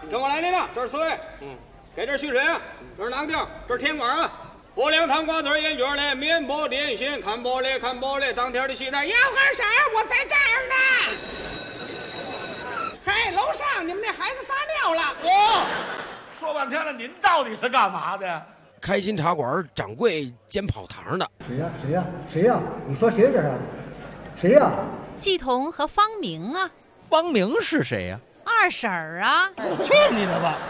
跟我来，领导，这是4位。给这蓄水啊，这是哪个地儿？这是天馆啊。不凉汤瓜子烟卷嘞，面包点心，看玻璃看玻璃，当天的西单要喝啥我在这儿呢。嘿，楼上你们那孩子撒尿了。 说半天了，您到底是干嘛的？ 开心茶馆掌柜兼跑堂的。 谁呀？你说谁这是？谁呀？ 季彤和方明啊。 方明是谁呀？ 二婶儿啊。 去你的吧！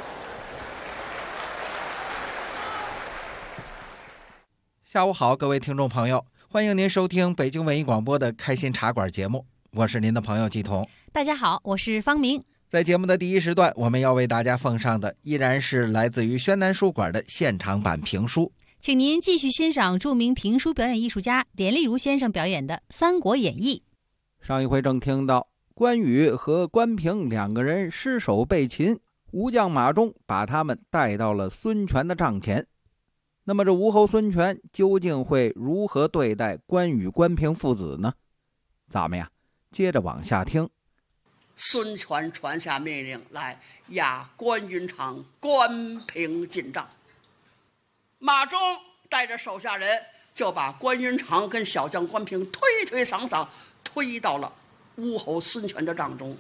下午好，各位听众朋友，欢迎您收听北京文艺广播的开心茶馆节目，我是您的朋友季彤。 大家好，我是方明。 在节目的第一时段，我们要为大家奉上的依然是来自于宣南书馆的现场版评书， 请您继续欣赏著名评书表演艺术家连丽如先生表演的《三国演义》。 上一回正听到关羽和关平两个人失手被擒，吴将马忠把他们带到了孙权的帐前。那么这吴侯孙权究竟会如何对待关羽关平父子呢？咱们呀接着往下听。 孙权传下命令来押关云长、关平进帐，马忠带着手下人就把关云长跟小将关平推推搡搡推到了吴侯孙权的帐中。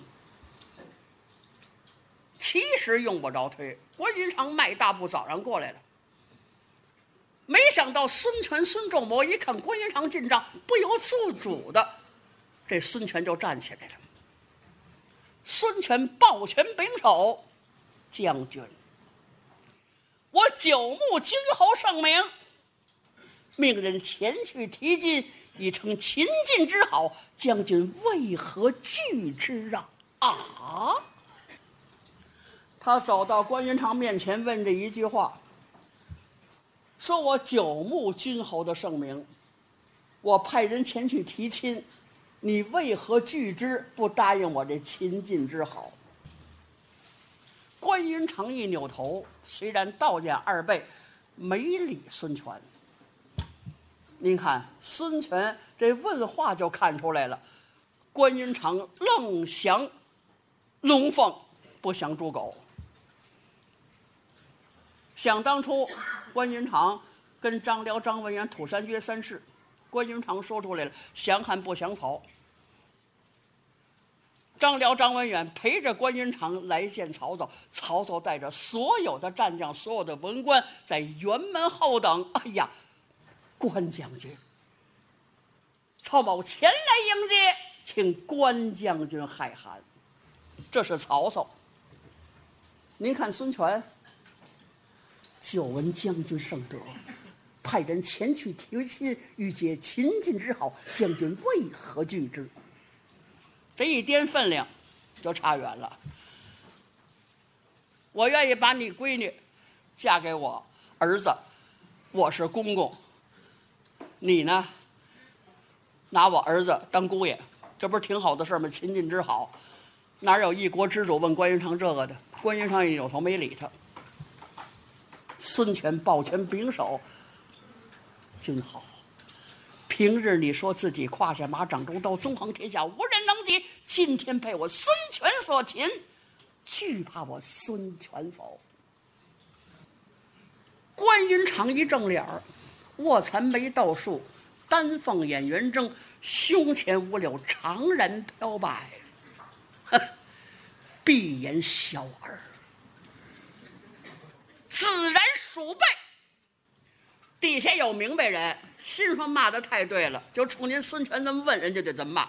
其实用不着推，关云长迈大步早上过来了。没想到孙权孙仲谋一看关云长进帐，不由自主的，这孙权就站起来了。孙权抱拳拱手：“将军，我久慕君侯圣明，命人前去提进，以成秦晋之好，将军为何拒之啊？”他走到关云长面前，问这一句话，说我久慕君侯的圣明，我派人前去提亲，你为何拒之，不答应我这秦晋之好？关云长一扭头，虽然道见二辈，没理孙权。您看孙权这问话就看出来了，关云长愣降龙凤，不降猪狗。想当初关云长跟张辽、张文远、土山绝三世，关云长说出来了，降汉不降曹。张辽、张文远陪着关云长来见曹操，曹操带着所有的战将、所有的文官在辕门后等。哎呀，关将军，曹某前来迎接，请关将军海涵。这是曹操。您看孙权，久闻将军圣德，派人前去提亲，欲结秦晋之好，将军为何拒之？这一掂分量就差远了。我愿意把你闺女嫁给我儿子，我是公公，你呢拿我儿子当姑爷，这不是挺好的事吗？秦晋之好，哪有一国之主问关云长这个的？关云长一扭头没理他。孙权抱拳拱手：“君好，平日你说自己胯下马掌中刀，纵横天下无人能及，今天被我孙权所擒，惧怕我孙权否？”关云长一正脸儿，卧蚕眉倒竖，丹凤眼圆睁，胸前五柳长髯飘摆，闭眼小儿，自然鼠辈。底下有明白人，心说骂的太对了，就冲您孙权这么问，人家就怎么骂。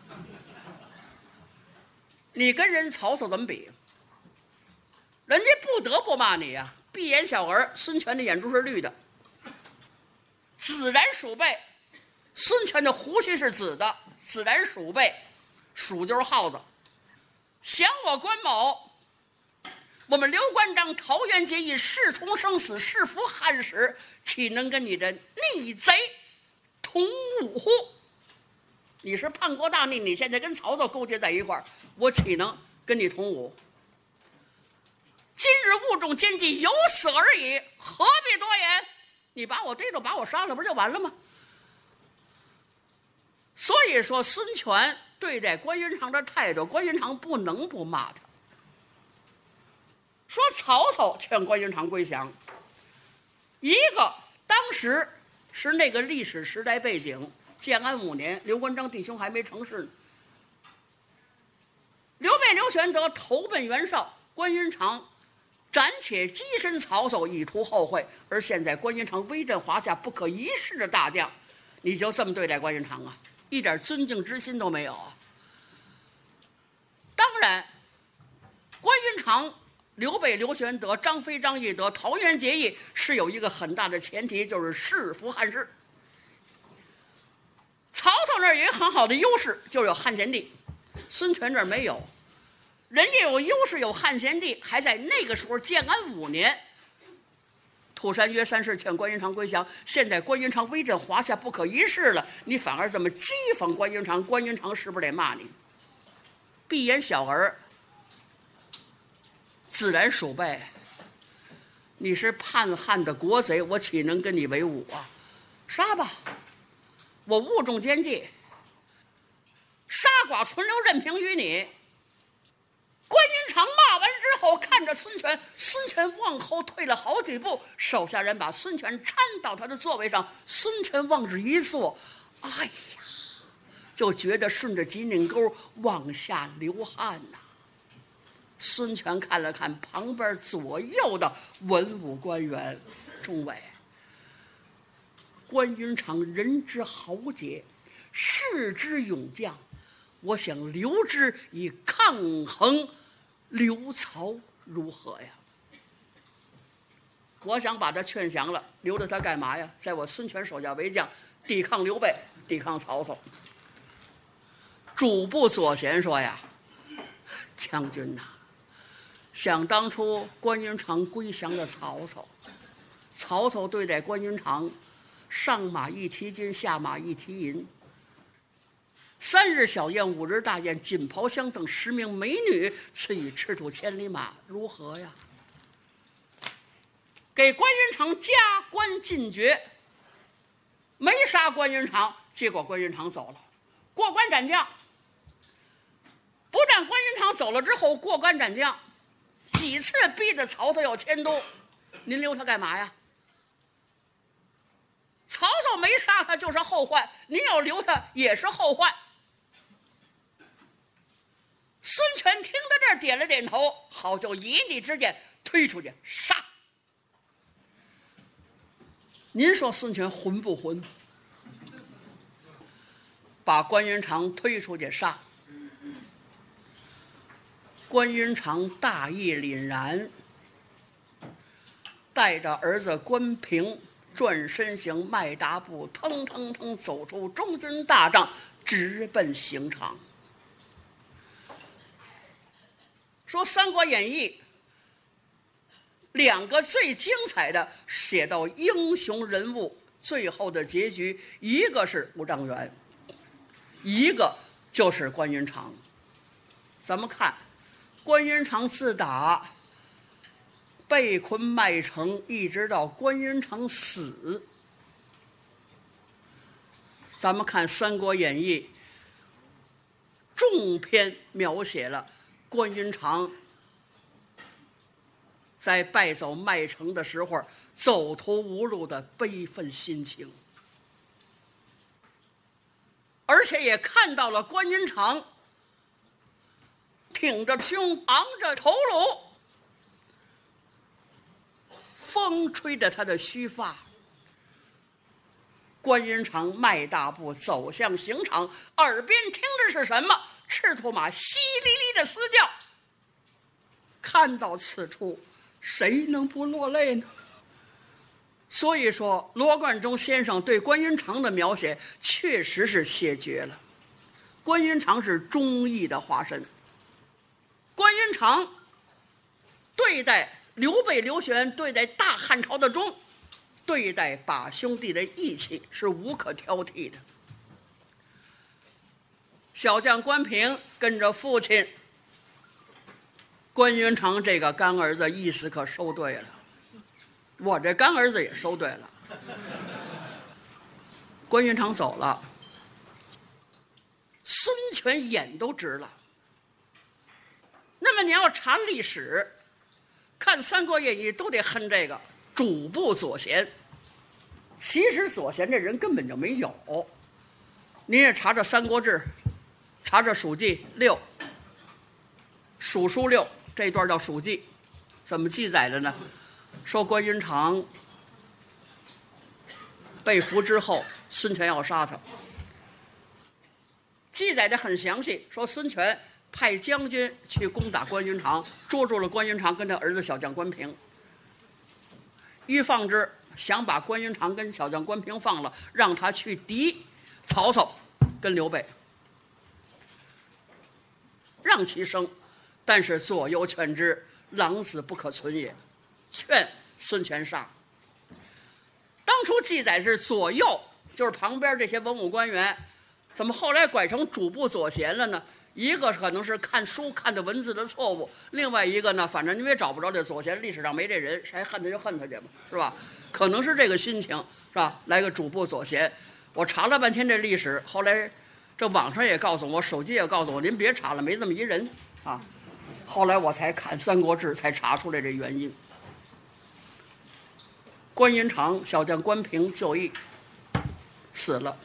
你跟人曹操怎么比？人家不得不骂你呀！闭眼小儿，孙权的眼珠是绿的；紫髯鼠辈，孙权的胡须是紫的；紫髯鼠辈，鼠就是耗子。降我关某，我们刘关张桃园结义，誓从生死，誓服汉室，岂能跟你这逆贼同伍乎？你是叛国大逆，你现在跟曹操勾结在一块儿，我岂能跟你同伍？今日误中奸计，有死而已，何必多言？你把我逮着，把我杀了，不就完了吗？所以说，孙权对待关云长的态度，关云长不能不骂他。 说曹操劝关云长归降，一个当时是那个历史时代背景，建安5年，刘关张弟兄还没成事呢。刘备、刘玄德投奔袁绍，关云长暂且跻身曹操，以图后会。而现在关云长威震华夏，不可一世的大将，你就这么对待关云长啊？一点尊敬之心都没有啊！当然，关云长、刘备、刘玄德、张飞、张翼德桃园结义是有一个很大的前提，就是世服汉室。曹操那儿有一个很好的优势，就是有汉献帝，孙权这儿没有。人家有优势，有汉献帝，还在那个时候建安5年，土山约3世劝关云长归降。现在关云长威震华夏，不可一世了，你反而这么讥讽关云长，关云长是不是得骂你？闭眼小儿，自然鼠辈，你是叛汉的国贼，我岂能跟你为伍啊？杀吧，我误中奸计，杀剐存留，任凭于你。关云长骂完之后，看着孙权，孙权往后退了好几步，手下人把孙权搀到他的座位上，孙权往这一坐，哎呀，就觉得顺着脊梁沟往下流汗呐。孙权看了看旁边左右的文武官员，众位，关云长人之豪杰，士之勇将，我想留之以抗衡刘曹，如何呀？我想把他劝降了，留着他干嘛呀？在我孙权手下为将，抵抗刘备，抵抗曹操。主簿左贤说呀：“将军呐，想当初关云长归降了曹操，曹操对待关云长，上马一提金，下马一提银。3日小宴，5日大宴，锦袍相赠，10名美女，赐以赤兔千里马，如何呀？给关云长加官进爵，没杀关云长，结果关云长走了，过关斩将。不但关云长走了之后过关斩将，几次逼着曹操要迁都，您留他干嘛呀？曹操没杀他就是后患，您要留他也是后患。孙权听到这儿点了点头，好，就以你之见推出去杀。您说孙权混不混？把关云长推出去杀。关云长大义凛然，带着儿子关平转身行迈大步，腾腾腾走出中军大帐，直奔刑场。说《三国演义》2个最精彩的写到英雄人物最后的结局，一个是吴章元，一个就是关云长。咱们看关云长自打被困麦城，一直到关云长死，咱们看《三国演义》重篇描写了关云长在败走麦城的时候走投无路的悲愤心情，而且也看到了关云长挺着胸，昂着头颅，风吹着他的须发。关云长迈大步走向刑场，耳边听的是什么？赤兔马淅沥沥的嘶叫。看到此处，谁能不落泪呢？所以说，罗贯中先生对关云长的描写确实是写绝了。关云长是忠义的化身。关云长对待刘备、刘玄，对待大汉朝的忠，对待把兄弟的义气是无可挑剔的。小将关平跟着父亲关云长这个干儿子意思可收对了，我这干儿子也收对了。关云长走了，孙权眼都直了。那么你要查历史， 看《三国演义》都得恨这个主簿左贤。其实左贤这人根本就没有。您也查查《三国志》，查查《蜀记》6，蜀书6这段叫《蜀记》，怎么记载的呢？说关云长被俘之后，孙权要杀他，记载的很详细。说孙权派将军去攻打关云长，捉住了关云长跟他儿子小将关平。欲放之，想把关云长跟小将关平放了，让他去敌曹操跟刘备，让其生。但是左右劝之，狼子不可存也，劝孙权杀。当初记载是左右，就是旁边这些文武官员，怎么后来拐成主簿左贤了呢？一个可能是看书看的文字的错误，另外一个呢，反正因为找不着这左贤，历史上没这人，谁恨他就恨他去吧，是吧？可能是这个心情，是吧？来个主簿左贤，我查了半天这历史，后来这网上也告诉我，手机也告诉我，您别查了，没这么一人啊。后来我才看《三国志》，才查出来这原因。关云长小将关平就义死了，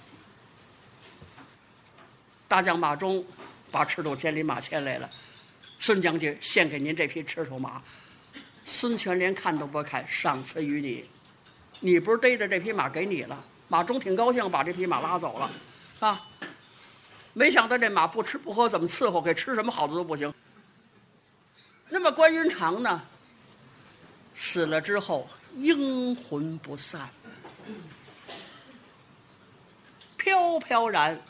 大将马忠把赤兔千里马牵来了，孙将军献给您这匹赤兔马。孙权连看都不看，赏赐于你。你不是逮着这匹马给你了？马忠挺高兴，把这匹马拉走了啊。没想到这马不吃不喝，怎么伺候？给吃什么好的都不行。那么关云长呢，死了之后阴魂不散，飘飘然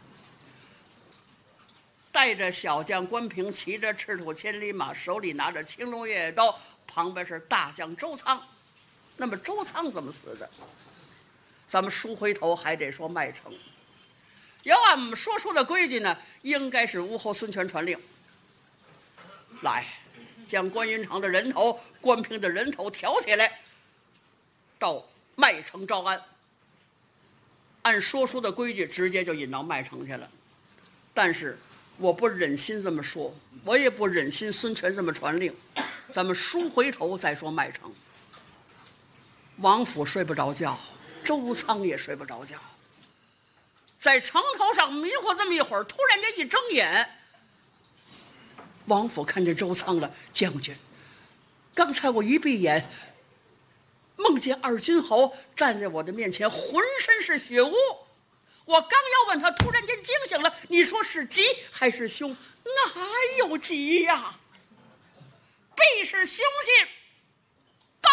带着小将关平，骑着赤兔千里马，手里拿着青龙偃月刀，旁边是大将周仓。那么周仓怎么死的？咱们书回头还得说麦城。要按我们说书的规矩呢，应该是吴侯孙权传令，来将关云长的人头、关平的人头挑起来，到麦城招安。按说书的规矩，直接就引到麦城去了。但是我不忍心这么说，我也不忍心孙权这么传令。咱们书回头再说麦城。王府睡不着觉，周仓也睡不着觉，在城头上迷糊这么一会儿，突然间一睁眼，王府看见周仓了。将军，刚才我一闭眼，梦见二军侯站在我的面前，浑身是血污。我刚要问他，突然间惊醒了。你说是吉还是凶？哪有吉呀？必是凶信。报！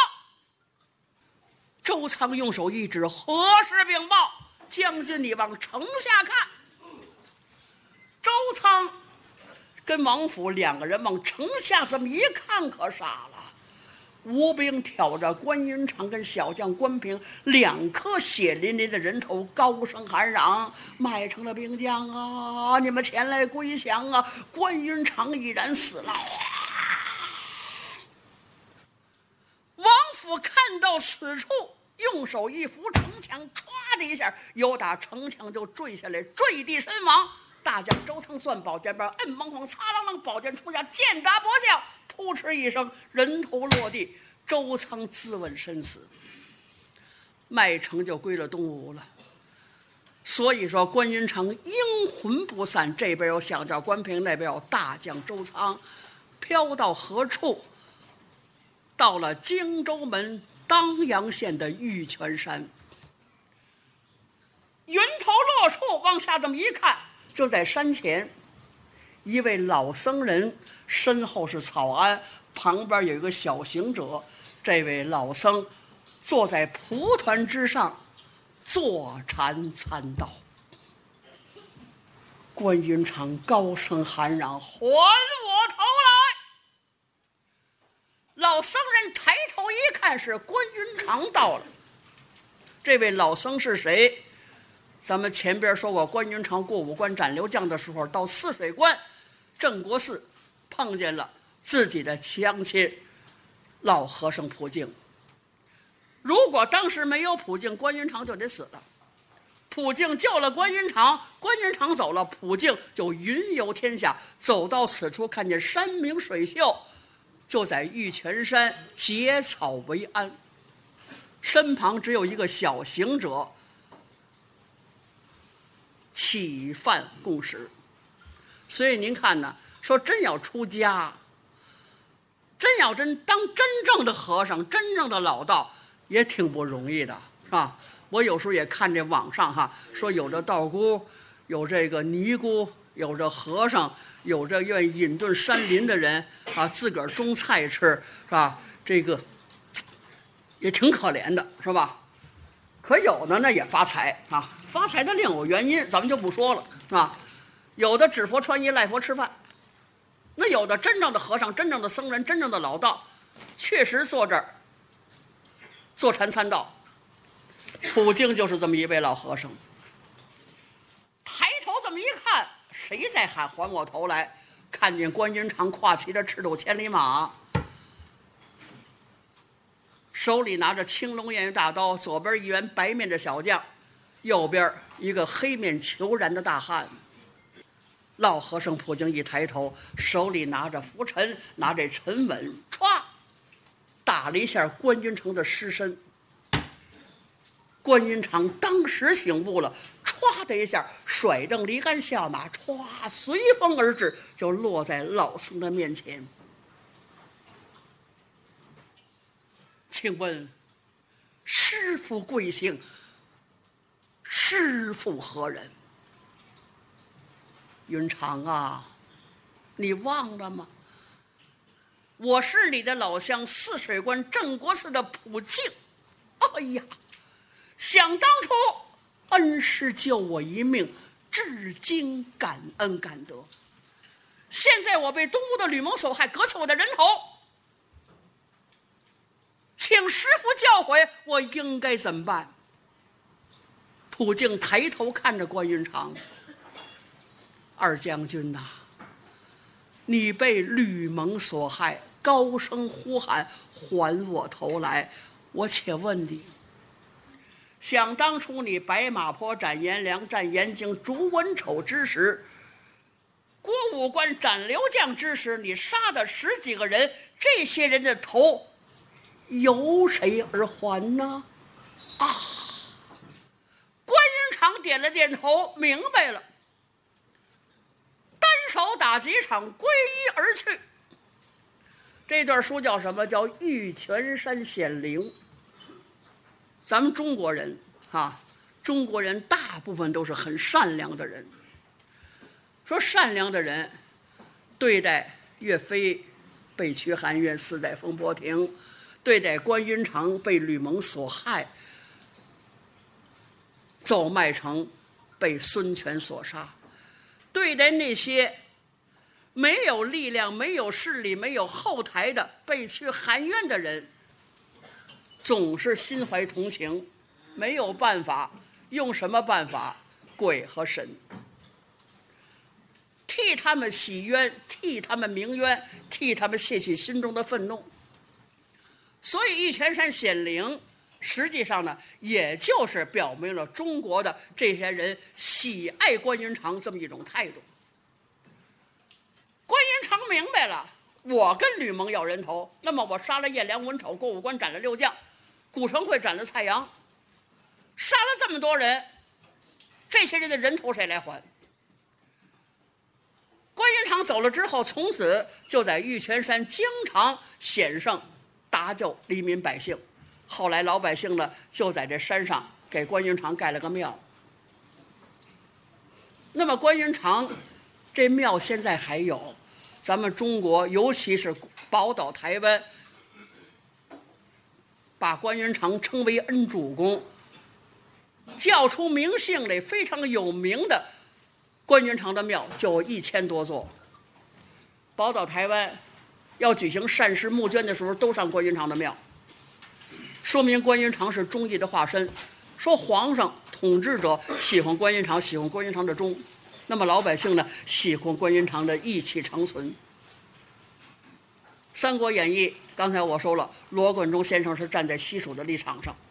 周仓用手一指，何时禀报？将军，你往城下看。周仓跟王府两个人往城下这么一看，可傻了。吴兵挑着关云长跟小将关平两颗血淋淋的人头，高声喊嚷：麦城的兵将啊，你们前来归降啊！关云长已然死了。王府看到此处，用手一扶城墙，歘的一下，由打城墙就坠下来，坠地身亡。大将周仓攥宝剑把摁忙慌，擦啷啷，宝剑出下，剑打脖项，扑哧一声，人头落地。周仓自刎身死，麦城就归了东吴了。所以说关云长阴魂不散，这边有小将关平，那边有大将周仓，飘到何处？到了荆州门当阳县的玉泉山。云头落处，往下这么一看，就在山前，一位老僧人，身后是草庵，旁边有一个小行者。这位老僧坐在蒲团之上，坐禅参道。关云长高声喊嚷：还我头来！老僧人抬头一看，是关云长到了。这位老僧是谁？咱们前边说过，关云长过五关斩六将的时候，到泗水关镇国寺碰见了自己的乡亲老和尚普净。如果当时没有普净，关云长就得死了。普净救了关云长，关云长走了，普净就云游天下。走到此处，看见山明水秀， 就在玉泉山结草为安，身旁只有一个小行者起饭供食。所以您看呢，说真要出家，真要当真正的和尚，真正的老道，也挺不容易的，是吧？我有时候也看这网上说有的道姑，有这个尼姑，有这和尚，有这愿意隐遁山林的人自个儿种菜吃，是吧？这个也挺可怜的，是吧？可有的呢也发财发财的另有原因，咱们就不说了有的指佛穿衣赖佛吃饭，那有的真正的和尚、真正的僧人、真正的老道，确实坐这儿坐禅参道。普京就是这么一位老和尚，抬头这么一看，谁在喊还我头来？看见关云长挎骑着赤兔千里马，手里拿着青龙偃月大刀，左边一员白面的小将，右边一个黑面虬髯的大汉。老和尚普京一抬头，手里拿着拂尘，拿着沉稳，歘打了一下关云长的尸身。关云长当时醒悟了，歘的一下甩蹬离鞍下马，歘随风而至，就落在老僧的面前。请问师父贵姓？师父何人？云长啊，你忘了吗？我是你的老乡泗水关镇国寺的普净。哎呀，想当初恩师救我一命，至今感恩感德。现在我被东吴的吕蒙所害，割去我的人头，请师父教诲，我应该怎么办？普净抬头看着关云长，二将军呐，你被吕蒙所害，高声呼喊还我头来。我且问你，想当初你白马坡斩颜良、战颜京、逐文丑之时，郭武关斩刘将之时，你杀的10几个人，这些人的头由谁而还呢？关云长点了点头，明白了，单手打几场，归依而去。这段书叫什么？叫《玉泉山显灵》。咱们中国人中国人大部分都是很善良的人。说善良的人对待岳飞被屈韩岳死在风波亭，对待关云长被吕蒙所害，走麦城被孙权所杀，对待那些没有力量、没有势力、没有后台的被屈含冤的人，总是心怀同情，没有办法，用什么办法？鬼和神，替他们洗冤，替他们鸣冤，替他们泄去心中的愤怒。所以玉泉山显灵实际上呢，也就是表明了中国的这些人喜爱关云长这么一种态度。关云长明白了，我跟吕蒙要人头，那么我杀了颜良、文丑、郭武关，斩了6将，古城会斩了蔡阳，杀了这么多人，这些人的人头谁来还？关云长走了之后，从此就在玉泉山经常显圣搭救黎民百姓。后来老百姓呢，就在这山上给关云长盖了个庙。那么关云长这庙现在还有，咱们中国尤其是宝岛台湾，把关云长称为恩主公，叫出名姓来非常有名的关云长的庙就有1000多座。宝岛台湾要举行善事募捐的时候，都上关云长的庙，说明关云长是忠义的化身。说皇上统治者喜欢关云长，喜欢关云长的忠，那么老百姓呢，喜欢关云长的义气长存。《三国演义》刚才我说了，罗贯中先生是站在西蜀的立场上，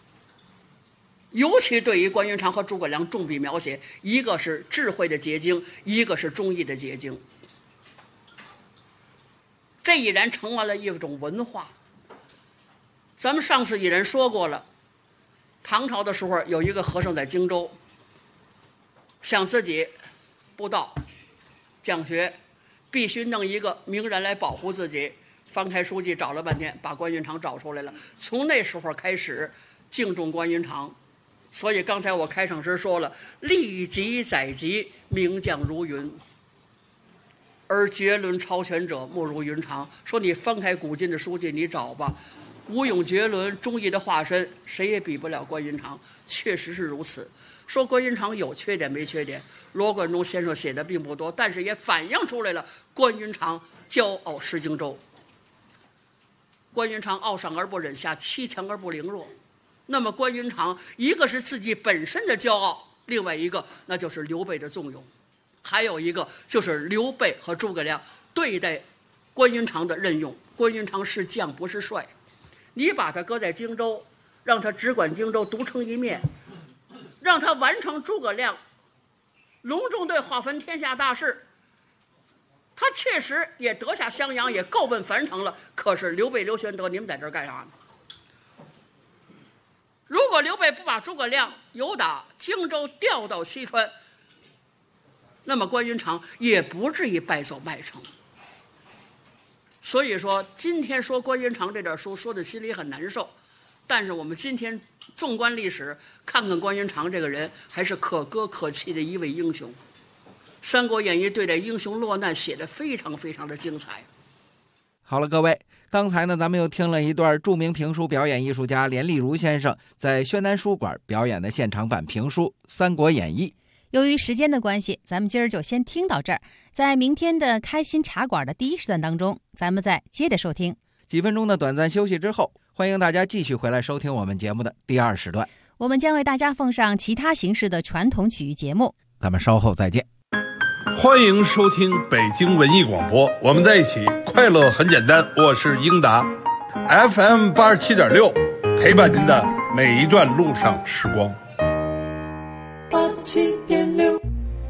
尤其对于关云长和诸葛亮重笔描写，一个是智慧的结晶，一个是忠义的结晶。 这已然成为了一种文化。咱们上次已然说过了，唐朝的时候有一个和尚在荆州，想自己布道讲学，必须弄一个名人来保护自己。翻开书籍找了半天，把关云长找出来了。从那时候开始敬重关云长。所以刚才我开场时说了，立即载籍，名将如云，而绝伦超群者莫如云长。说你翻开古今的书籍你找吧，武勇绝伦忠义的化身，谁也比不了关云长，确实是如此。说关云长有缺点没缺点，罗贯中先生写的并不多，但是也反映出来了关云长骄傲失荆州。关云长傲上而不忍下，欺强而不凌弱。那么关云长一个是自己本身的骄傲，另外一个那就是刘备的纵容，还有一个就是刘备和诸葛亮对待关云长的任用。关云长是将不是帅，你把他搁在荆州，让他只管荆州独撑一面，让他完成诸葛亮隆中对划分天下大事，他确实也得下襄阳，也够奔樊城了。可是刘备、刘玄德，你们在这儿干啥呢？如果刘备不把诸葛亮由打荆州调到西川，那么关云长也不至于败走麦城。所以说今天说关云长这点书说的心里很难受，但是我们今天纵观历史，看看关云长这个人还是可歌可泣的一位英雄。《三国演义》对待英雄落难写得非常非常的精彩。 好了，各位，刚才呢，咱们又听了一段著名评书表演艺术家连丽如先生在宣南书馆表演的现场版评书《三国演义》。 由于时间的关系，咱们今儿就先听到这儿。在明天的开心茶馆的第一时段当中，咱们再接着收听。 几分钟的短暂休息之后，欢迎大家继续回来收听我们节目的第二时段。 我们将为大家奉上其他形式的传统曲艺节目。 咱们稍后再见。 欢迎收听北京文艺广播，我们在一起，快乐很简单。我是英达 ，FM 87.6，陪伴您的每一段路上时光。 87.6。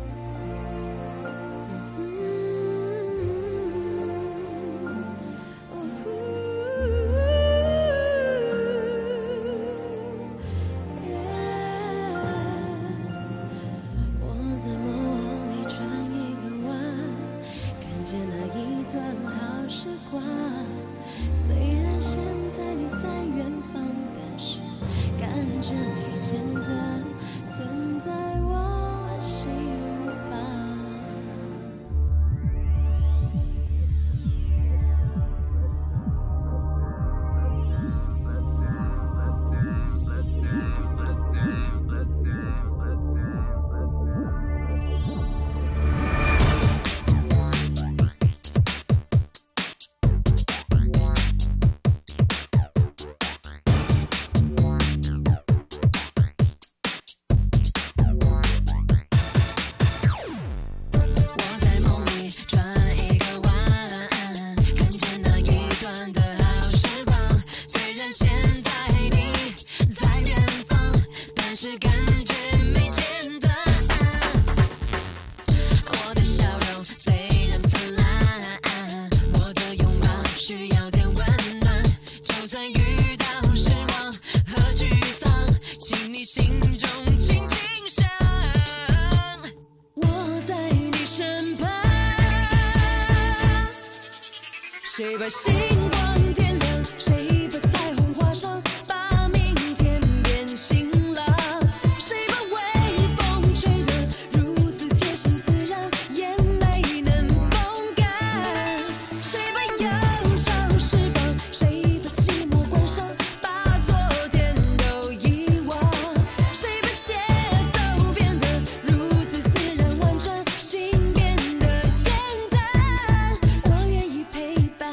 谁把星光点亮？谁把彩虹画上？把明天变晴朗。谁把微风吹得如此贴心自然，也没能风干？谁把忧伤释放？谁把寂寞关上？把昨天都遗忘。谁把节奏变得如此自然婉转，心变得简单？我愿意陪伴。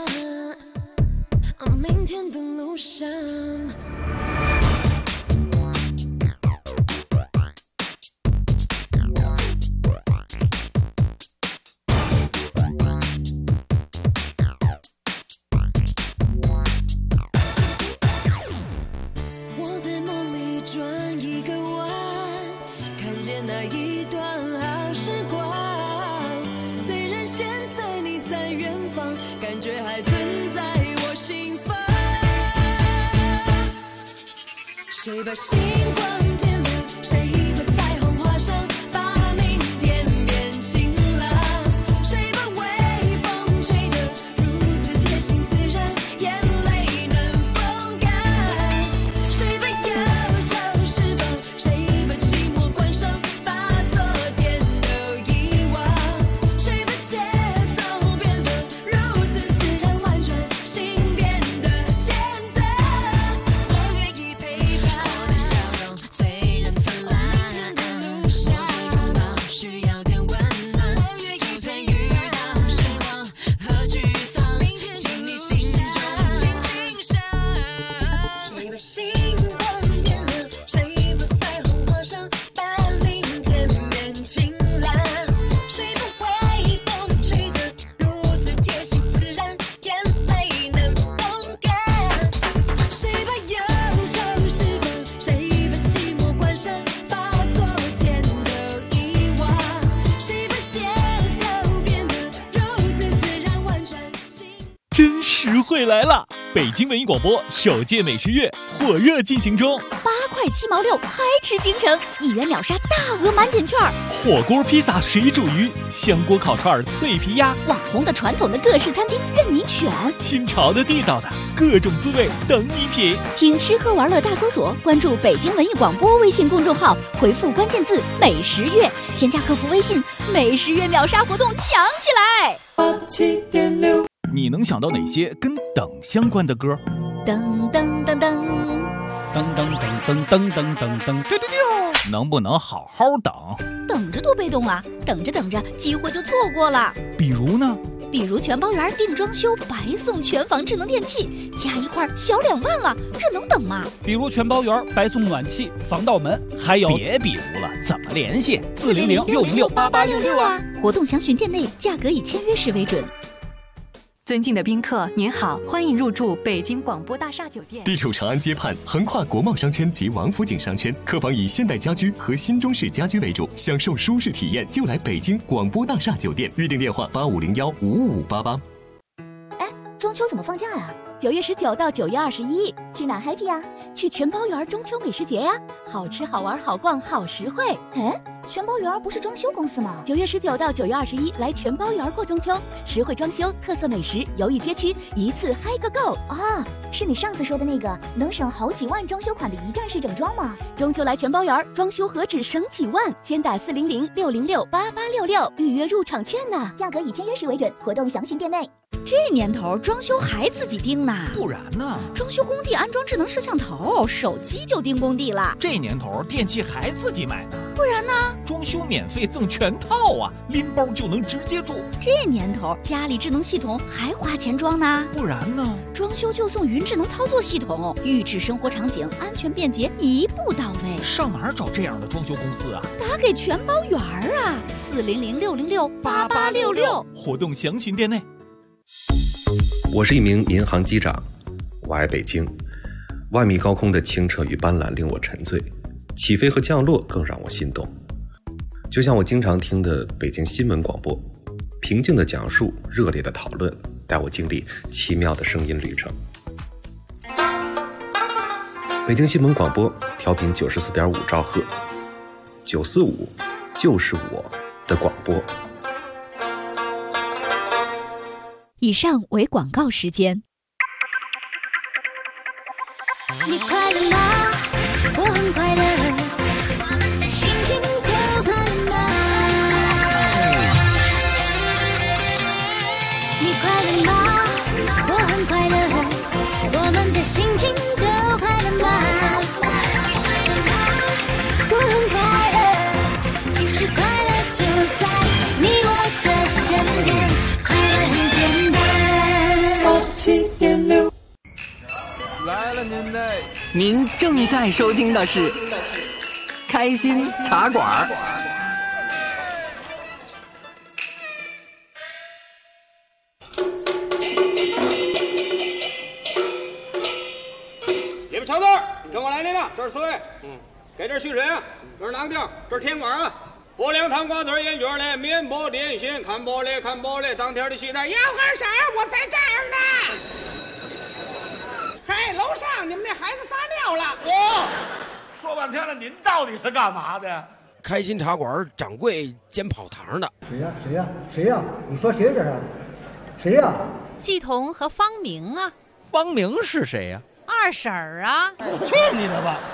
明天的路上，我在梦里转一个弯，看见那一段好时光。虽然现在你在远方。 方，感觉还存在我心房。谁把星光点亮，谁把彩虹画上，把明天变晴朗。谁把微风吹得如此贴心自然，眼泪能风干。谁把忧愁释放，谁把寂寞关上，把昨天都遗忘。谁把节奏变得如此自然婉转，心变得简单。我愿意陪伴我的笑容，虽然灿烂。路上拥抱需要点温暖，就算遇到失望和沮丧，请你心中轻轻想。谁把星光点亮，谁把彩虹画上，把明天变晴朗。谁把微风吹得如此贴心自然，眼泪能风干。谁把忧愁释放，谁把寂寞关上，把昨天都遗忘。谁把节奏变得如此自然婉转， 真实惠来了！北京文艺广播首届美食月火热进行中 ，8块7毛6，嗨吃京城，1元秒杀大额满减券， 火锅、披萨、水煮鱼、香锅烤串、脆皮鸭， 网红的、传统的各式餐厅任你选， 新潮的、地道的，各种滋味等你品。 听吃喝玩乐大搜索，关注北京文艺广播微信公众号，回复关键字“美食月”，添加客服微信，美食月秒杀活动抢起来！87.6， 你能想到哪些跟等相关的歌？ 噔噔噔噔。 噔噔噔噔噔噔噔噔，能不能好好等？ 等着多被动啊！等着等着，机会就错过了。 比如呢？ 比如全包圆定装修，白送全房智能电器，加一块小2万了，这能等吗？ 比如全包圆白送暖气、防盗门，还有别比如了，怎么联系？400-606-8866啊！ 活动详询店内，价格以签约时为准。 尊敬的宾客，您好，欢迎入住北京广播大厦酒店。 地处长安街畔，横跨国贸商圈及王府井商圈，客房以现代家居和新中式家居为主，享受舒适体验就来北京广播大厦酒店。预订电话8501-55588。 中秋怎么放假呀？9月19到9月21，去哪 happy 呀？去全包园中秋美食节呀，好吃好玩好逛好实惠。全包园不是装修公司吗？9月19到9月21来全包园过中秋，实惠装修、特色美食、游艺街区，一次嗨个够啊！是你上次说的那个能省好几万装修款的一站式整装吗？ 中秋来全包园，装修何止省几万？先打400-606-8866预约入场券呢， 价格以签约时为准，活动详询店内。 这年头装修还自己盯呢？ 不然呢？ 装修工地安装智能摄像头，手机就盯工地了。 这年头电器还自己买呢？ 不然呢？ 装修免费赠全套啊，拎包就能直接住。 这年头家里智能系统还花钱装呢？ 不然呢？ 装修就送云智能操作系统，预制生活场景，安全便捷，一步到位。 上哪儿找这样的装修公司啊？ 打给全包园啊，400-606-8866， 活动详询店内。 我是一名民航机长，我爱北京。万米高空的清澈与斑斓令我沉醉，起飞和降落更让我心动。就像我经常听的北京新闻广播，平静的讲述，热烈的讨论，带我经历奇妙的声音旅程。北京新闻广播调频94.5兆赫，945就是我的广播。 以上为广告时间。 你快乐吗？我很快乐，心情可快乐吗？你快乐吗？我很快乐，我们的心情都快乐吗？我很快乐，其实快乐就在你我的身边，快乐很简单。87.6 来了您正在收听的是开心茶馆。 你们长队跟我来领了，这是4位。给这儿蓄水啊，这是哪个地儿？这是天馆啊。 拨两汤瓜子烟卷嘞，面包点心，看报嘞看报嘞，当天的戏台要干啥我才这样的。嘿，楼上你们那孩子撒尿了。 说半天了，您到底是干嘛的呀？ 开心茶馆掌柜兼跑堂的。 谁呀？谁呀？谁呀？你说谁这是？谁呀？ 季彤和方明啊。 方明是谁呀？ 二婶儿啊。 去你的吧！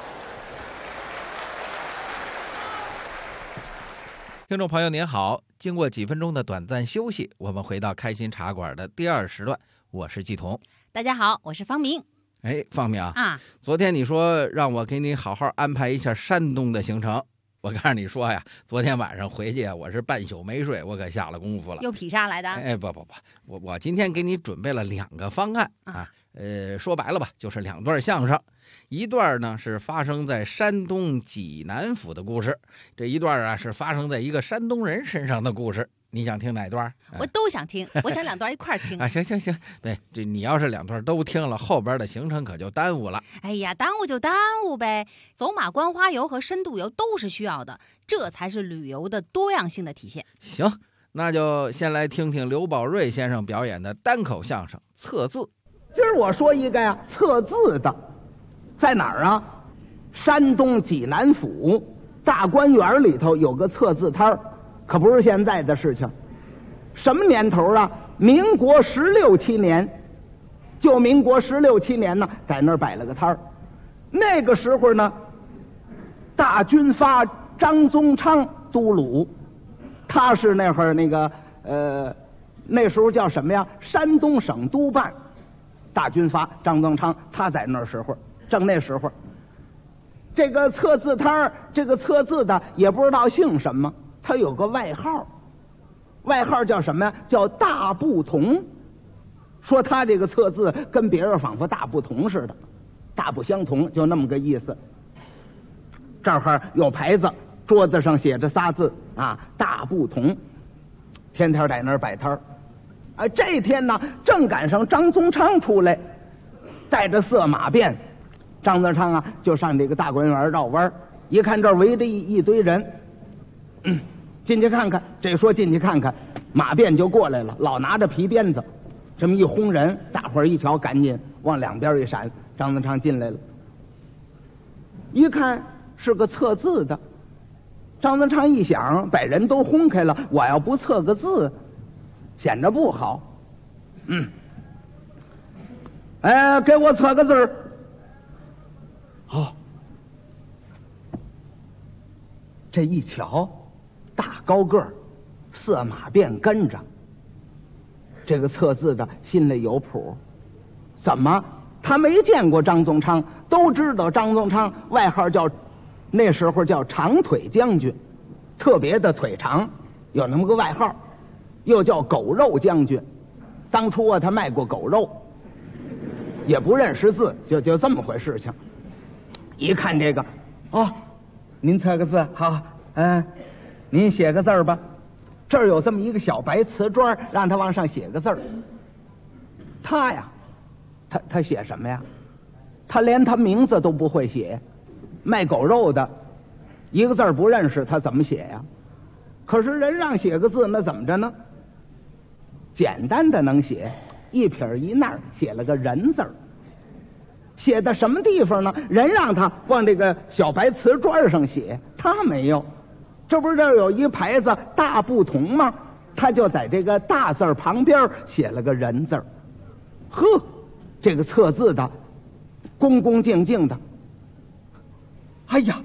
听众朋友您好，经过几分钟的短暂休息，我们回到开心茶馆的第2时段，我是季彤。 大家好，我是方明。 哎，方明啊， 昨天你说让我给你好好安排一下山东的行程，我告诉你说呀，昨天晚上回去我是半宿没睡，我可下了功夫了。 又劈叉来的？ 哎，不，我今天给你准备了2个方案啊。说白了吧，就是2段相声，一段呢是发生在山东济南府的故事，这一段啊是发生在一个山东人身上的故事。你想听哪段？ 我都想听，我想2段一块儿听啊。行，对，这你要是2段都听了，后边的行程可就耽误了。 哎呀，耽误就耽误呗，走马观花游和深度游都是需要的，这才是旅游的多样性的体现。 行，那就先来听听刘宝瑞先生表演的单口相声《测字》。 今儿我说一个呀，测字的，在哪儿啊？山东济南府大观园里头有个测字摊儿，可不是现在的事情。什么年头啊？民国16、17年，就民国16、17年呢，在那儿摆了个摊儿。那个时候呢，大军阀张宗昌都鲁，他是那会儿那个那时候叫什么呀？山东省督办。大军阀张宗昌，他在那时候，正那时候，这个测字摊儿，这个测字的也不知道姓什么，他有个外号，外号叫什么呀？叫大不同。说他这个测字跟别人仿佛大不同似的，大不相同，就那么个意思。这儿有牌子，桌子上写着仨字啊，大不同。天天在那儿摆摊儿。这天呢，正赶上张宗昌出来，带着色马鞭，张宗昌啊就上这个大观园绕弯，一看这儿围着一堆人，进去看看。这说进去看看，马鞭就过来了，老拿着皮鞭子，这么一轰人，大伙儿一瞧，赶紧往两边一闪。张宗昌进来了，一看是个测字的。张宗昌一想，把人都轰开了，我要不测个字，显着不好。给我测个字儿。好，这一瞧，大高个儿，色马鞭跟着。这个测字的心里有谱，怎么？他没见过张宗昌，都知道张宗昌外号叫，那时候叫长腿将军，特别的腿长，有那么个外号。又叫狗肉将军，当初啊他卖过狗肉，也不认识字，就这么回事情。一看这个，您测个字好，您写个字儿吧。这儿有这么一个小白瓷砖，让他往上写个字儿。他呀，他写什么呀？他连他名字都不会写，卖狗肉的，一个字儿不认识，他怎么写呀？可是人让写个字，那怎么着呢？简单的能写，一撇一捺写了个人字儿。写在什么地方呢？人让他往这个小白瓷砖上写，他没有。这不是这儿有一牌子大不同吗？他就在这个大字儿旁边写了个人字儿。呵，这个测字的恭恭敬敬的。哎呀，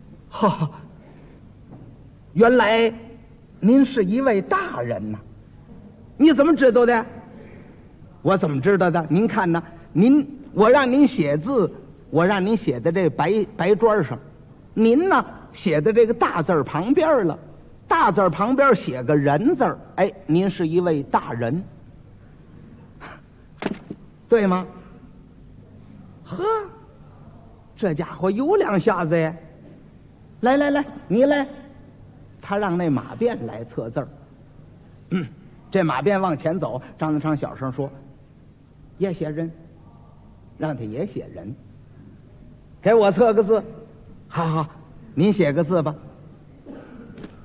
原来您是一位大人呐！你怎么知道的？我怎么知道的？您看呢？我让您写字，我让您写在这白砖上，您呢写在这个大字旁边了，大字旁边写个人字儿，您是一位大人，对吗？呵，这家伙有两下子呀！来，你来。他让那马鞭来测字儿。这马鞭往前走，张宗昌小声说：“也写人，让他也写人。给我测个字。好，您写个字吧。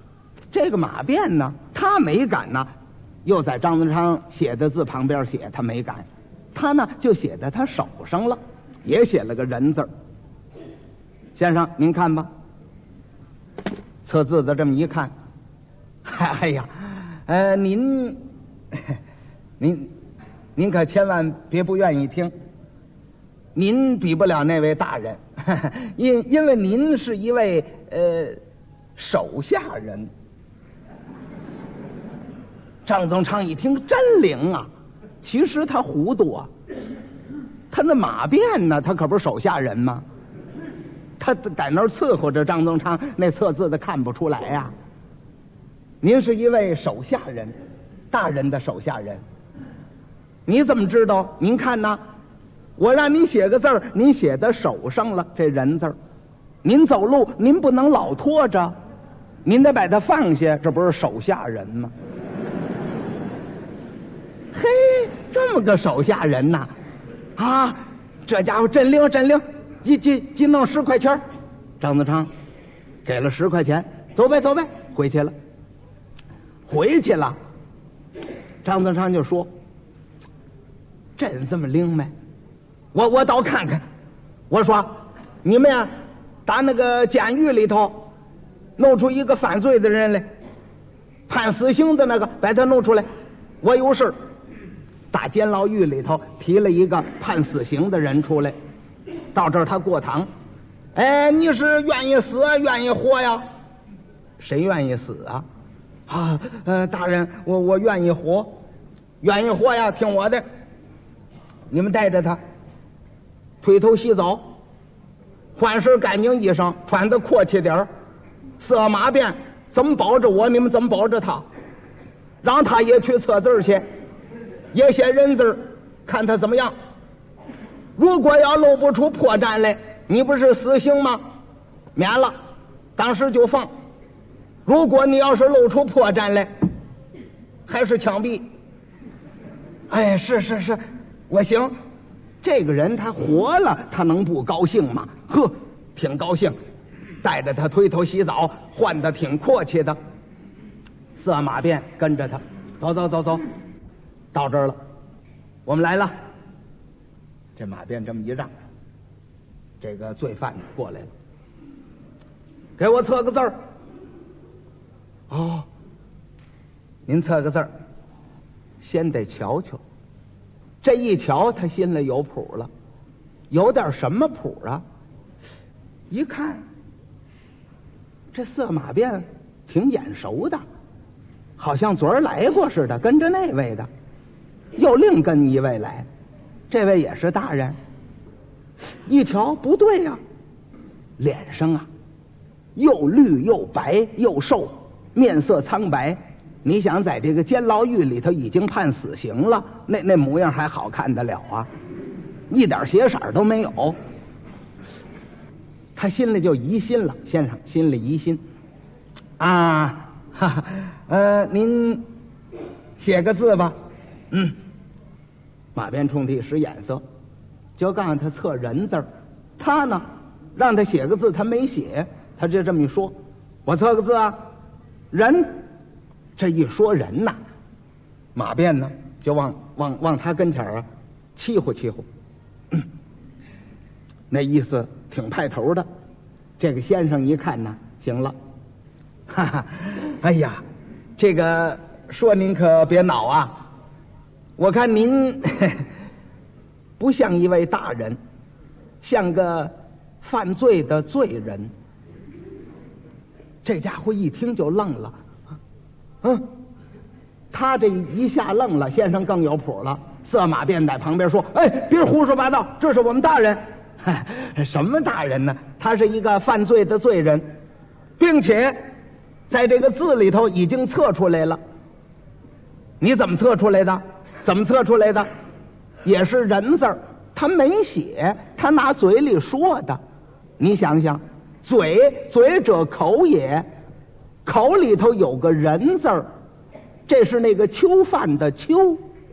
这个马鞭呢，他没敢呢，又在张宗昌写的字旁边写，他没敢，他呢就写在他手上了，也写了个人字儿。先生您看吧，测字的这么一看，哎呀，您可千万别不愿意听，您比不了那位大人，因为您是一位手下人。张宗昌一听真灵啊，其实他糊涂啊，他那马鞭呢，他可不是手下人吗？他在那儿伺候着张宗昌，那测字的看不出来呀。您是一位手下人，大人的手下人，你怎么知道？您看呐，我让您写个字儿，您写在手上了，这人字儿。您走路您不能老拖着，您得把它放下，这不是手下人吗？嘿，这么个手下人呐，啊，这家伙真灵真灵，几弄10块钱。张宗昌给了10块钱，走呗走呗，回去了。张宗昌就说：“真这么灵没？我倒看看。”我说：“你们呀，打那个监狱里头弄出一个犯罪的人来，判死刑的那个，把他弄出来。我有事。大监牢狱里头提了一个判死刑的人出来，到这儿他过堂。哎，你是愿意死愿意活呀？谁愿意死啊？大人，我愿意活，愿意活呀，听我的。你们带着他，推头洗澡，换身干净衣裳，穿得阔气点儿，色马鞭，怎么保着我，你们怎么保着他？让他也去测字去，也写人字，看他怎么样。如果要露不出破绽来，你不是死刑吗？免了，当时就放。如果你要是露出破绽来，还是枪毙。哎，是，我行。这个人他活了，他能不高兴吗？呵，挺高兴，带着他推头洗澡，换得挺阔气的。色马鞭跟着他，走，到这儿了，我们来了。这马鞭这么一让，这个罪犯过来了，给我测个字儿。哦，您测个字儿，先得瞧瞧。这一瞧，他心里有谱了，有点什么谱啊？一看，这色马鞭挺眼熟的，好像昨儿来过似的，跟着那位的，又另跟一位来，这位也是大人。一瞧不对呀，脸上啊，又绿又白又瘦，面色苍白。你想在这个监牢狱里头已经判死刑了，那模样还好看得了啊？一点血色都没有。他心里就疑心了，先生心里疑心啊，您写个字吧。马鞭冲他一使眼色，就告诉他测人字儿。他呢让他写个字，他没写，他就这么一说，我测个字啊，人。这一说人呐，马鞭呢就往他跟前啊欺负，那意思挺派头的。这个先生一看呢，行了，哈哈，哎呀，这个说您可别恼啊，我看您不像一位大人，像个犯罪的罪人。这家伙一听就愣了。他这一下愣了，先生更有谱了。色马鞭在旁边说：“哎，别胡说八道，这是我们大人。什么大人呢？他是一个犯罪的罪人，并且在这个字里头已经测出来了。你怎么测出来的？也是人字儿，他没写，他拿嘴里说的。你想想，嘴者口也。”口里头有个人字儿，这是那个囚犯的囚。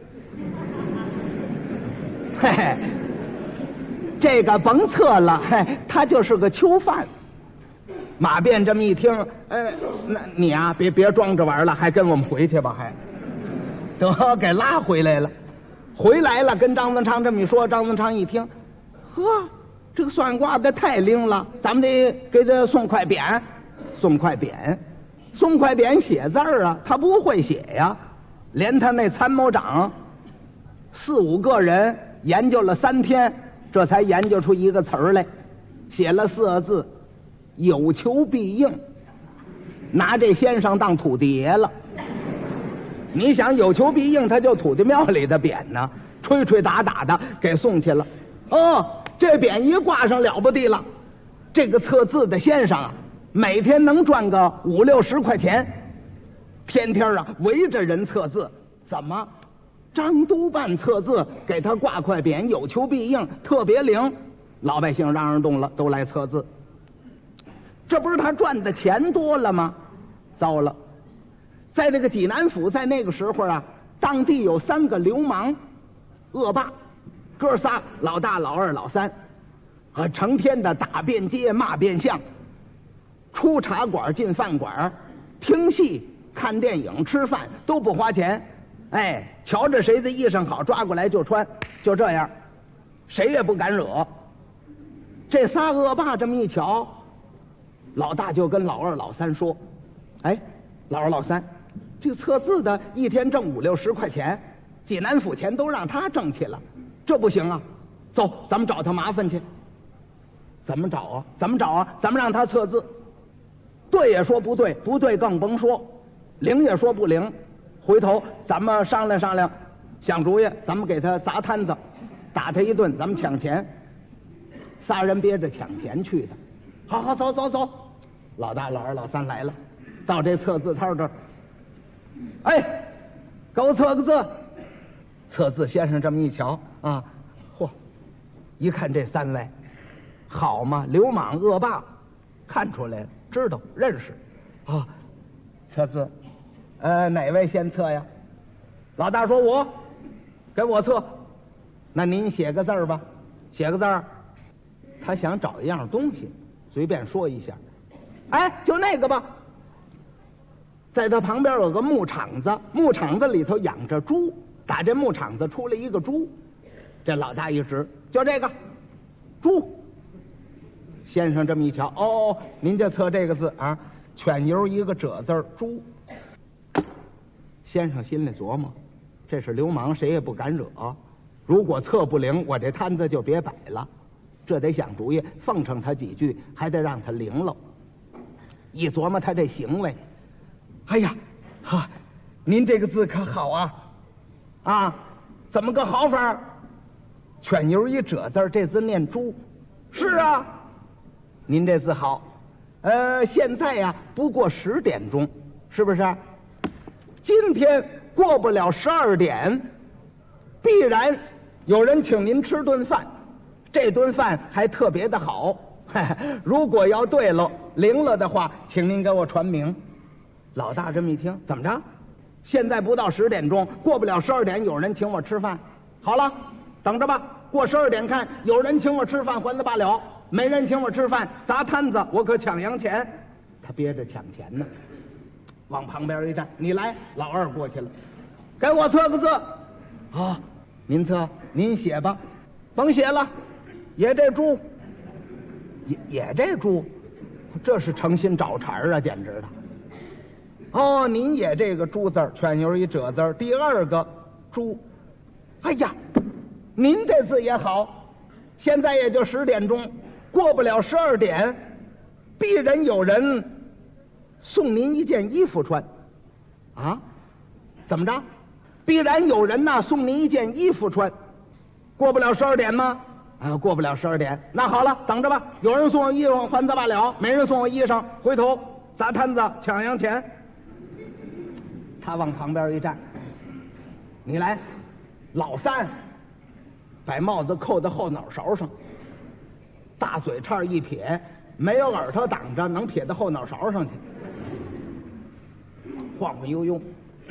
嘿，这个甭测了，他就是个囚犯。 马便这么一听，那你啊，别装着玩了，还跟我们回去吧，还得给拉回来了。回来了，跟张增昌这么一说，张增昌一听，呵，这个算卦的太灵了，咱们得给他送块匾。送块匾写字儿啊，他不会写呀，连他那参谋长4、5个人研究了3天，这才研究出一个词儿来，写了4个字：有求必应。拿这先生当土地爷了。你想有求必应，他就土地庙里的匾呢，吹吹打打的给送去了。哦，这匾一挂上了不地了，这个测字的先生啊，每天能赚个50、60块钱，天天啊围着人测字。怎么？张督办测字，给他挂块匾，有求必应，特别灵。老百姓嚷嚷动了，都来测字。这不是他赚的钱多了吗？糟了，在这个济南府，在那个时候啊，当地有3个流氓恶霸，哥仨，老大、老二、老三，成天的打遍街、骂遍巷，出茶馆、进饭馆，听戏、看电影、吃饭都不花钱。哎，瞧着谁的衣裳好，抓过来就穿，就这样，谁也不敢惹。这仨恶霸这么一瞧，老大就跟老二、老三说：“哎，老二、老三，这个测字的一天挣50、60块钱，济南府钱都让他挣去了，这不行啊！走，咱们找他麻烦去。怎么找啊？怎么找啊？咱们让他测字，对也说不对，不对更甭说，灵也说不灵。回头咱们商量商量，想主意，咱们给他砸摊子，打他一顿，咱们抢钱。仨人憋着抢钱去的。好好，走走走。老大、老二、老三来了，到这测字摊这儿。哎，给我测个字。测字先生这么一瞧啊，嚯，一看这3位，好嘛，流氓恶霸，看出来了，知道认识啊。测字，哪位先测呀？老大说我，给我测。那您写个字儿吧，写个字儿。他想找一样东西，随便说一下。哎，就那个吧。在他旁边有个牧场子，牧场子里头养着猪，打这牧场子出来一个猪。这老大一指，就这个猪。先生这么一瞧，哦，您就测这个字啊，犬由一个褶字，猪。先生心里琢磨，这是流氓，谁也不敢惹。如果测不灵，我这摊子就别摆了。这得想主意，奉承他几句，还得让他灵喽。一琢磨他这行为，哎呀，哈，您这个字可好啊！啊，怎么个好法？犬由一褶字，这字念猪。是啊，您这字好。现在呀，不过10点钟，是不是？今天过不了12点，必然有人请您吃顿饭。这顿饭还特别的好，如果要对了灵了的话，请您给我传名。老大这么一听，怎么着？现在不到10点钟，过不了12点，有人请我吃饭。好了，等着吧，过12点看，有人请我吃饭还得罢了，没人请我吃饭，砸摊子，我可抢洋钱。他憋着抢钱呢，往旁边一站，你来。老二过去了，给我测个字。啊，您测，您写吧，甭写了。也这猪，也这猪，这是诚心找茬啊，简直的。哦，您也这个猪字儿，犬由一褶字儿，第2个猪。哎呀，您这字也好，现在也就10点钟，过不了12点，必然有人送您一件衣服穿。啊，怎么着？必然有人呐送您一件衣服穿，过不了12点吗？啊，过不了12点，那好了，等着吧。有人送我衣裳还则罢了，没人送我衣裳，回头砸摊子抢洋钱。他往旁边一站，你来。老三把帽子扣在后脑勺上，大嘴叉一撇，没有耳朵挡着，能撇到后脑勺上去，晃晃悠悠。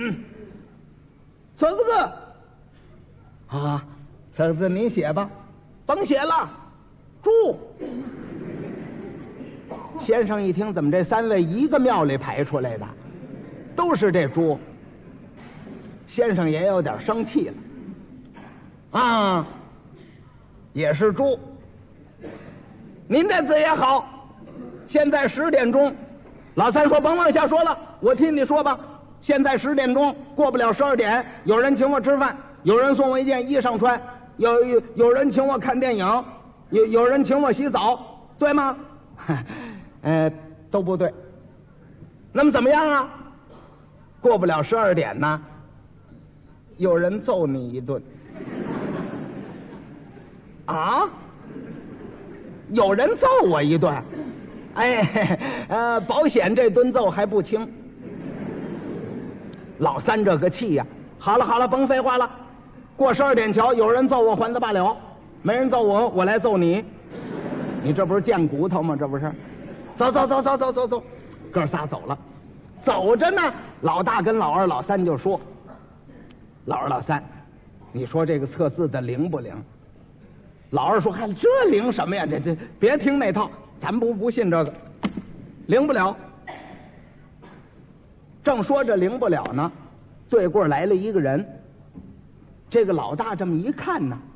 测个字啊，测个字您写吧。甭写了，猪。 先生一听，怎么这3位一个庙里排出来的，都是这猪？先生也有点生气了。啊，也是猪。您这字也好，现在10点钟。老三说甭往下说了，我听你说吧。现在10点钟，过不了12点，有人请我吃饭，有人送我一件衣裳穿，有人请我看电影，有人请我洗澡，对吗？都不对。那么怎么样啊？过不了12点呢，有人揍你一顿。啊？有人揍我一顿？保险这顿揍还不轻。老三这个气呀！好了，甭废话了，过12点瞧，有人揍我还得罢了，没人揍我，我来揍你。你这不是贱骨头吗？这不是？走，哥仨走了。走着呢，老大跟老二、老三就说：“老二、老三，你说这个测字的灵不灵？”老二说：“嗨，这灵什么呀？这别听那套，咱不信这个，灵不了。”正说着灵不了呢，对过来了一个人。这个老大这么一看呢，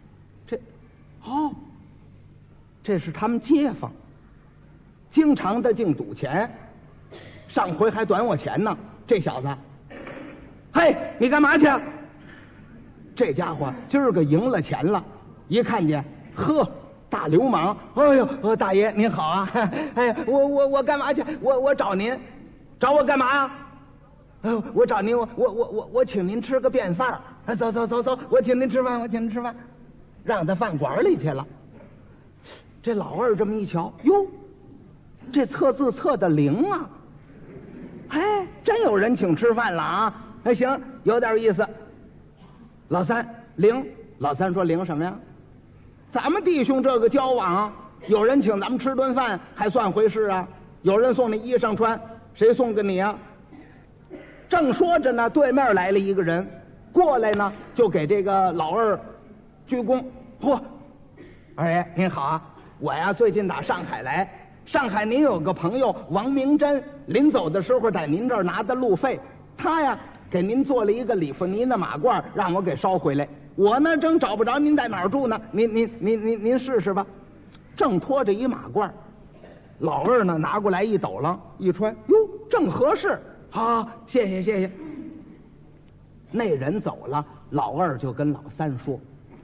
这是他们街坊，经常的净赌钱，上回还短我钱呢。这小子，嘿，你干嘛去？这家伙今儿个赢了钱了，一看见，呵，大流氓！哎呦，大爷您好啊！哎，我干嘛去？我找您，找我干嘛？我找您，我请您吃个便饭。走，我请您吃饭，让到饭馆里去了。这老二这么一瞧，哟，这测字测的灵啊！哎，真有人请吃饭了啊！哎，行，有点意思。老三灵，老三说灵什么呀？咱们弟兄这个交往，有人请咱们吃顿饭还算回事啊？有人送你衣裳穿，谁送给你啊？正说着呢，对面来了一个人，过来呢就给这个老二鞠躬。嚯，二爷您好啊！我呀最近打上海来，上海您有个朋友王明珍，临走的时候在您这儿拿的路费，他呀给您做了一个里弗尼的马褂，让我给捎回来。我呢正找不着您在哪儿住呢，您试试吧。正拖着一马褂，老二呢拿过来一抖楞一穿，哟，正合适。好，谢谢。那人走了，老二就跟老三说：“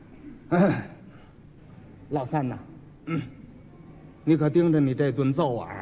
老三呐，你可盯着你这顿揍啊！”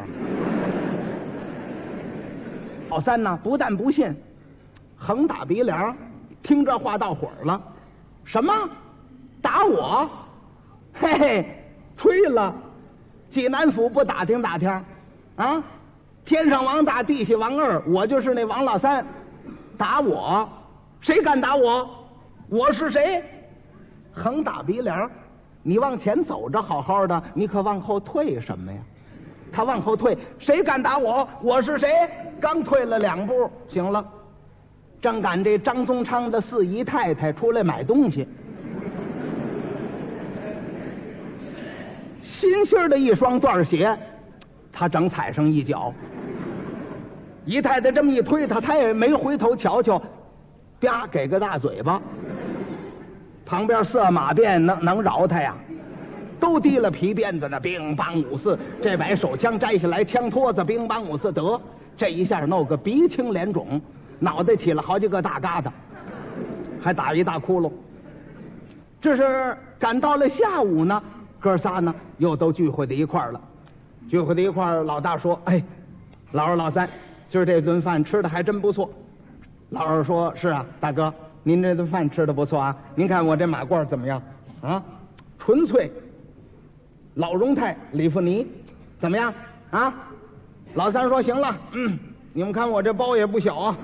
老三呢不但不信，横打鼻梁，听这话到火了。什么？打我？嘿嘿，吹了！济南府不打听啊？天上王大，地下王二，我就是那王老三。打我？谁敢打我？我是谁？横打鼻梁。你往前走着好好的，你可往后退什么呀？他往后退，谁敢打我？我是谁？刚退了2步，行了。正赶这张宗昌的4姨太太出来买东西，新新的一双缎鞋，他整踩上一脚。姨太太这么一推他也没回头瞧瞧，啪给个大嘴巴。旁边色马鞭能饶他呀？都提了皮鞭子呢，乒乓五四，这把手枪摘下来，枪托子乒乓五四，得这一下弄个鼻青脸肿，脑袋起了好几个大疙瘩，还打一大窟窿。这是赶到了下午呢，哥仨呢又都聚会在一块儿了。聚会在一块儿，老大说：“哎，老二、老三，今儿这顿饭吃的还真不错。”老二说：“是啊，大哥，您这顿饭吃的不错啊。您看我这马褂怎么样啊？纯粹老荣泰里弗尼，怎么样啊？”老三说：“行了，你们看我这包也不小啊。”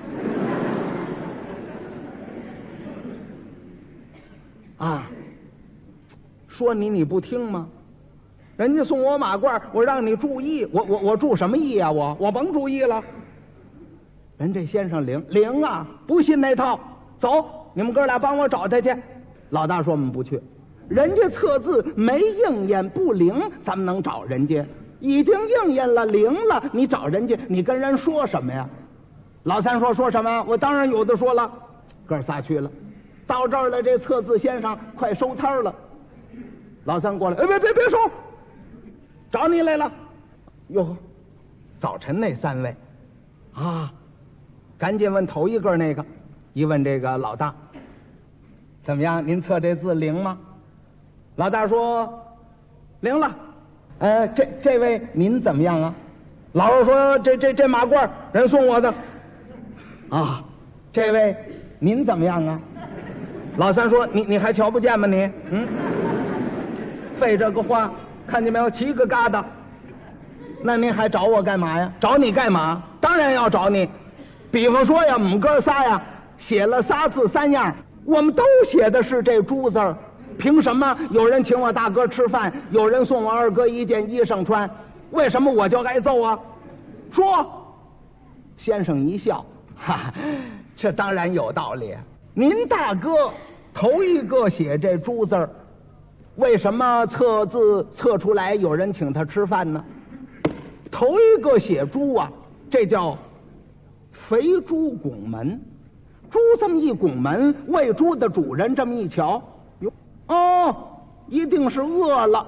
啊，说你不听吗？人家送我马褂，我让你注意，我注什么意啊？我甭注意了。人这先生灵啊，不信那套，走，你们哥俩帮我找他去。老大说：“我们不去，人家测字没应验不灵，咱们能找人家？ 已经应验了，灵了，你找人家，你跟人说什么呀？老三说什么？我当然有的说了。哥仨去了，到这儿了，这测字先生快收摊了。老三过来，别收，找你来了。哟，早晨那3位啊，赶紧问头一个那个，一问这个老大，怎么样？您测这字灵吗？老大说灵了。这位您怎么样啊？老二说这马褂人送我的。啊，这位您怎么样啊？老三说你还瞧不见吗你？费这个话，看见没有，7个疙瘩。那您还找我干嘛呀？找你干嘛？当然要找你。比方说呀，我们哥仨呀写了仨字3样，我们都写的是这猪字儿。凭什么有人请我大哥吃饭，有人送我二哥一件衣裳穿，为什么我就挨揍啊？说，先生一笑，哈，这当然有道理。您大哥头一个写这猪字儿，为什么测字测出来有人请他吃饭呢？头一个写猪啊，这叫肥猪拱门。猪这么一拱门，喂猪的主人这么一瞧，哟，一定是饿了，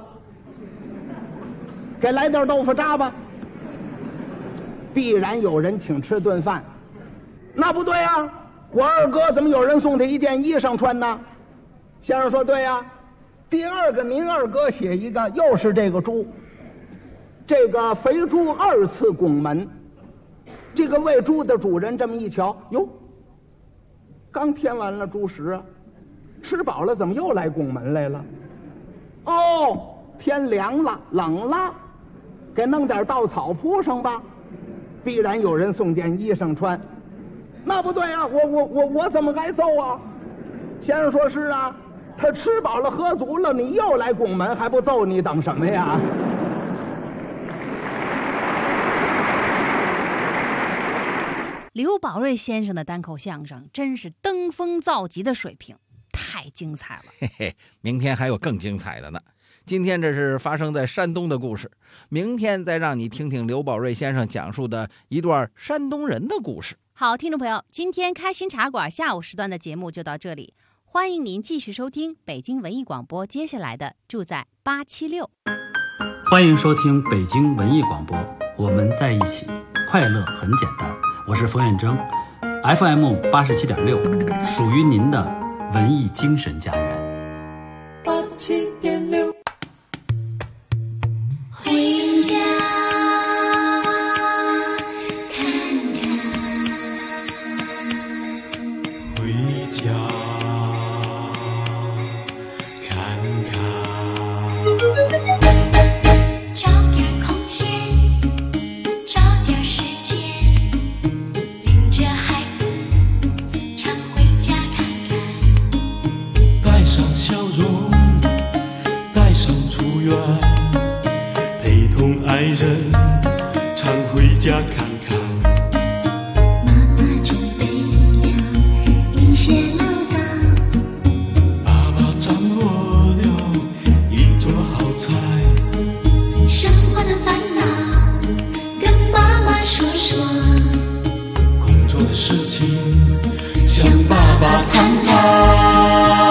给来点豆腐渣吧。必然有人请吃顿饭。那不对啊，我二哥怎么有人送他一件衣裳穿呢？先生说对啊。第二个，您二哥写一个，又是这个猪，这个肥猪2次拱门。这个喂猪的主人这么一瞧，哟，刚添完了猪食啊，吃饱了怎么又来拱门来了？哦，天凉了，冷了，给弄点稻草铺上吧。必然有人送件衣裳穿。那不对啊，我怎么挨揍啊？先生说是啊，他吃饱了喝足了，你又来拱门，还不揍你，等什么呀？ 刘宝瑞先生的单口相声真是登峰造极的水平，太精彩了。 嘿嘿，明天还有更精彩的呢。今天这是发生在山东的故事，明天再让你听听刘宝瑞先生讲述的一段山东人的故事。 好，听众朋友，今天开心茶馆下午时段的节目就到这里，欢迎您继续收听北京文艺广播接下来的住在876。 欢迎收听北京文艺广播，我们在一起，快乐很简单。我是冯远征 ，FM 87.6，属于您的文艺精神家园。 87.6，回家看看，回家看看，找点空闲，找点时间。这孩子常回家看看，带上笑容，带上祝愿，陪同爱人常回家看看。妈妈准备了一些唠叨，爸爸张罗了一桌好菜。生活的烦恼跟妈妈说说，做的事情向爸爸谈谈。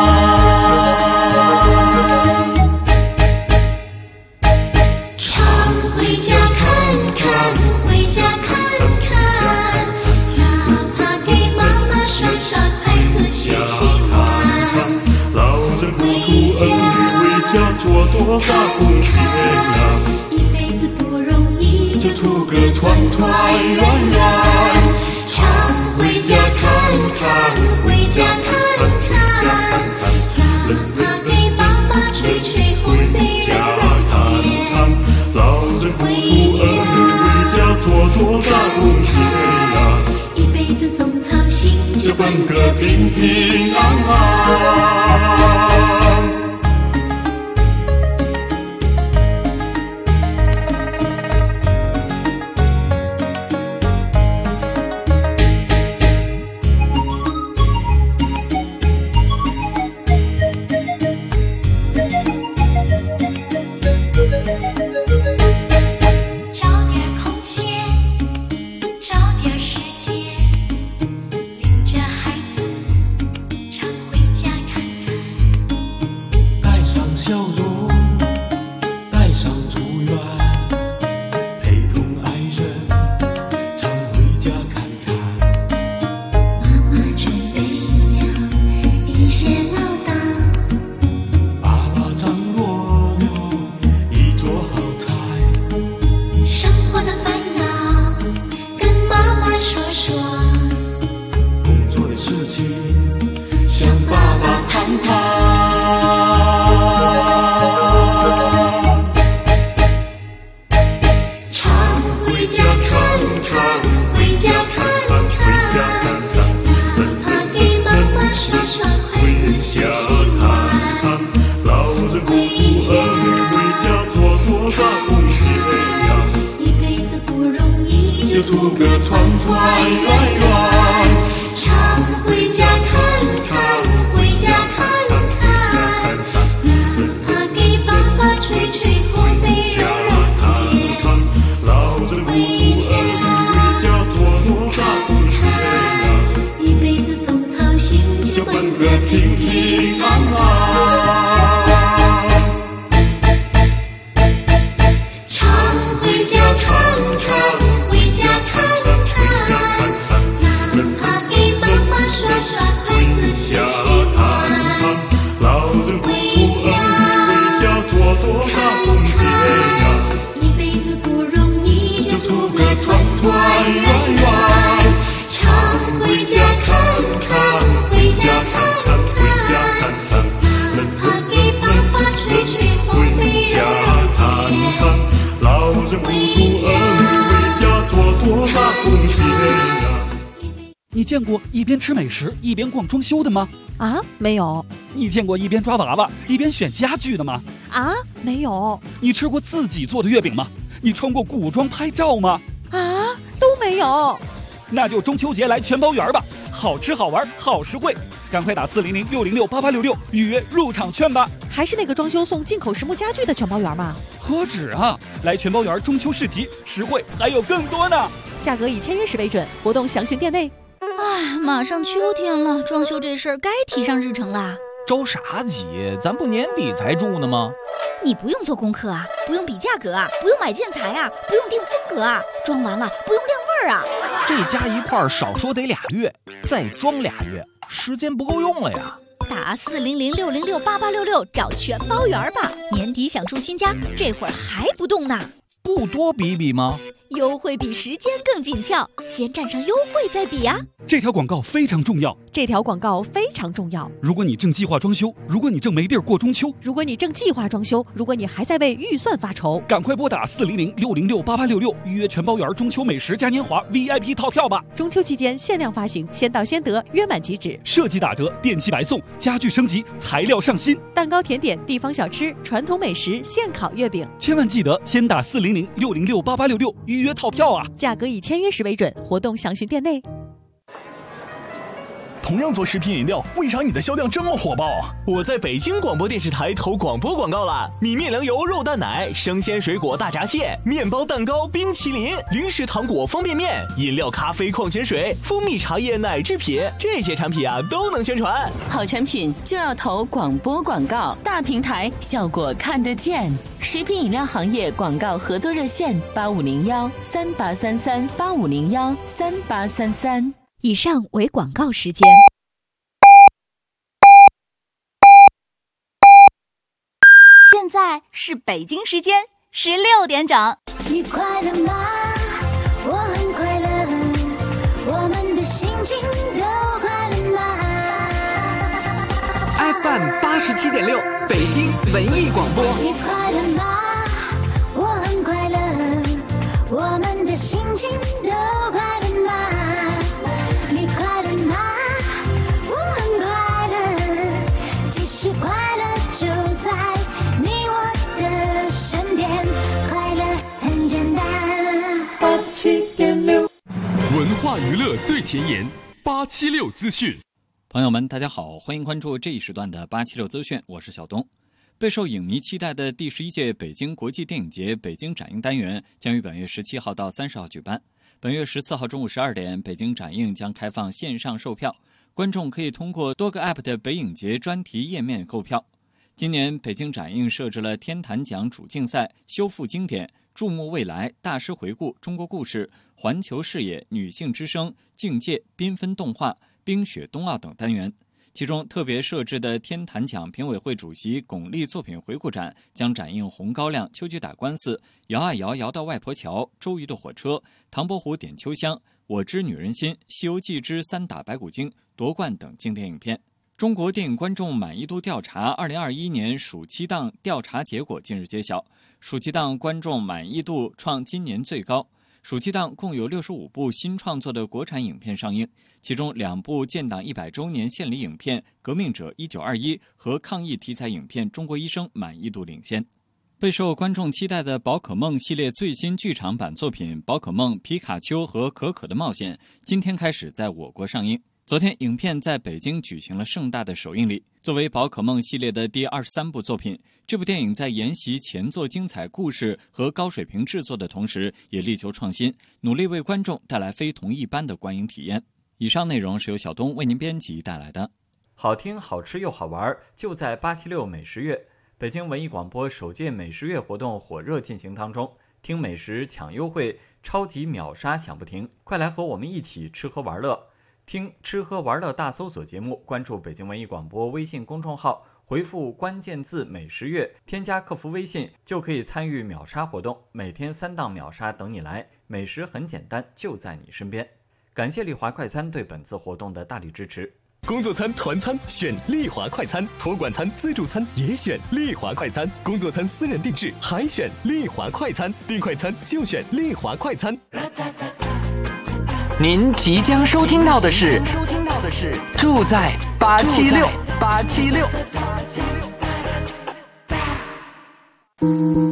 常回家看看，回家看看，哪怕给妈妈刷刷筷子洗洗碗。老人不图儿女为家做多大贡献呀，一辈子不容易，就图个团团圆圆。常回家看看，回家看看，哪怕给爸爸吹吹烘焙肉钱。老人不图儿女为家做多大贡献呀，一辈子总操心，就奔个平平安安。 说说， 工作的事情向爸爸谈谈。 常回家看看，回家看看，哪怕给妈妈刷刷筷子洗洗碗。 老人不负儿女，回家做多大贡献呀！ 一辈子不容易， 就图个团团圆圆。 常回家看看，回家看看，哪怕给爸爸吹吹后背揉揉肩。 老人不负儿女，回家做多大贡献呀！ 一辈子总操心， 就奔个平平安安。 回家看看，回家看看，哪怕给妈妈刷刷筷子洗洗碗。 老人不负儿女，回家做多大贡献呀！ 一辈子不容易， 就图个团团圆圆。 常回家看看，回家看看，哪怕给爸爸吹吹后背揉揉肩。 老人不负儿女，回家做多大贡献呀！ 你见过一边吃美食一边逛装修的吗？ 啊，没有。 你见过一边抓娃娃一边选家具的吗？ 啊，没有。 你吃过自己做的月饼吗？你穿过古装拍照吗？ 啊，都没有。 那就中秋节来全包园吧，好吃好玩好实惠，赶快打400-606-8866预约入场券吧。 还是那个装修送进口实木家具的全包园吗？ 何止啊！来全包园中秋市集，实惠还有更多呢。 价格以签约时为准，活动详询店内。 哎，马上秋天了，装修这事儿该提上日程啦。 着啥急？咱不年底才住呢吗？ 你不用做功课啊，不用比价格啊，不用买建材啊，不用定风格啊，装完了不用晾味儿啊。 这加一块少说得2月，再装2月，时间不够用了呀。 打400-606-8866找全包园吧，年底想住新家，这会儿还不动呢？ 不多比比吗？ 优惠比时间更紧俏，先占上优惠再比啊！ 这条广告非常重要。 这条广告非常重要。 如果你正计划装修，如果你正没地儿过中秋， 如果你正计划装修，如果你还在为预算发愁， 赶快拨打400-606-8866预约全包园中秋美食嘉年华 VIP 套票吧！ 中秋期间限量发行，先到先得，约满即止。 设计打折，电器白送，家具升级，材料上新， 蛋糕、甜点、地方小吃、传统美食、现烤月饼。 千万记得先打400-606-8866预约套票啊！ 价格以签约时为准，活动详询店内。 同样做食品饮料，为啥你的销量这么火爆啊？我在北京广播电视台投广播广告了，米面粮油肉蛋奶、生鲜水果大闸蟹、面包蛋糕、冰淇淋、零食糖果方便面、饮料咖啡矿泉水、蜂蜜茶叶奶制品，这些产品啊都能宣传。 好产品就要投广播广告，大平台效果看得见。食品饮料行业广告合作热线8501-3833-8501-3833。 以上为广告时间。现在是北京时间16点整。 你快乐吗？我很快乐，我们的心情都快乐吗 ？FM 87.6，北京文艺广播。 你快乐吗？我很快乐，我们的心情都快乐吗？你快乐吗？我很快乐，其实快乐就在你我的身边，快乐很简单。 87.6，文化娱乐最前沿，876资讯。 朋友们，大家好，欢迎关注这一时段的876资讯，我是小东。备受影迷期待的第11届北京国际电影节北京展映单元将于本月17号到30号举办。本月14号中午12点，北京展映将开放线上售票，观众可以通过多个 App 的北影节专题页面购票。今年北京展映设置了天坛奖主竞赛、修复经典、注目未来、大师回顾、中国故事、环球视野、女性之声、境界、缤纷动画、冰雪冬奥等单元。其中特别设置的天坛奖评委会主席巩俐作品回顾展将展映《红高粱》、秋菊打官司、摇啊摇摇到外婆桥、周瑜的火车、唐伯虎点秋香、 我知女人心》《西游记之三打白骨精》夺冠等经典影片。中国电影观众满意度调查2021年暑期档调查结果近日揭晓，暑期档观众满意度创今年最高。暑期档共有65部新创作的国产影片上映，其中2部建党100周年献礼影片《革命者1921》和抗疫题材影片《中国医生》满意度领先。备受观众期待的宝可梦系列最新剧场版作品《宝可梦皮卡丘和可可的冒险》今天开始在我国上映。昨天，影片在北京举行了盛大的首映礼。作为宝可梦系列的第23部作品，这部电影在沿袭前作精彩故事和高水平制作的同时，也力求创新，努力为观众带来非同一般的观影体验。以上内容是由小东为您编辑带来的。好听、好吃又好玩，就在876美食月。北京文艺广播首届美食月活动火热进行当中，听美食抢优惠，超级秒杀享不停，快来和我们一起吃喝玩乐。听吃喝玩乐大搜索节目，关注北京文艺广播微信公众号，回复关键字美食月，添加客服微信就可以参与秒杀活动，每天3档秒杀等你来，美食很简单，就在你身边。感谢丽华快餐对本次活动的大力支持。 工作餐、团餐选丽华快餐，托管餐、自助餐也选丽华快餐，工作餐私人定制还选丽华快餐，订快餐就选丽华快餐。 您即将收听到的是住在876。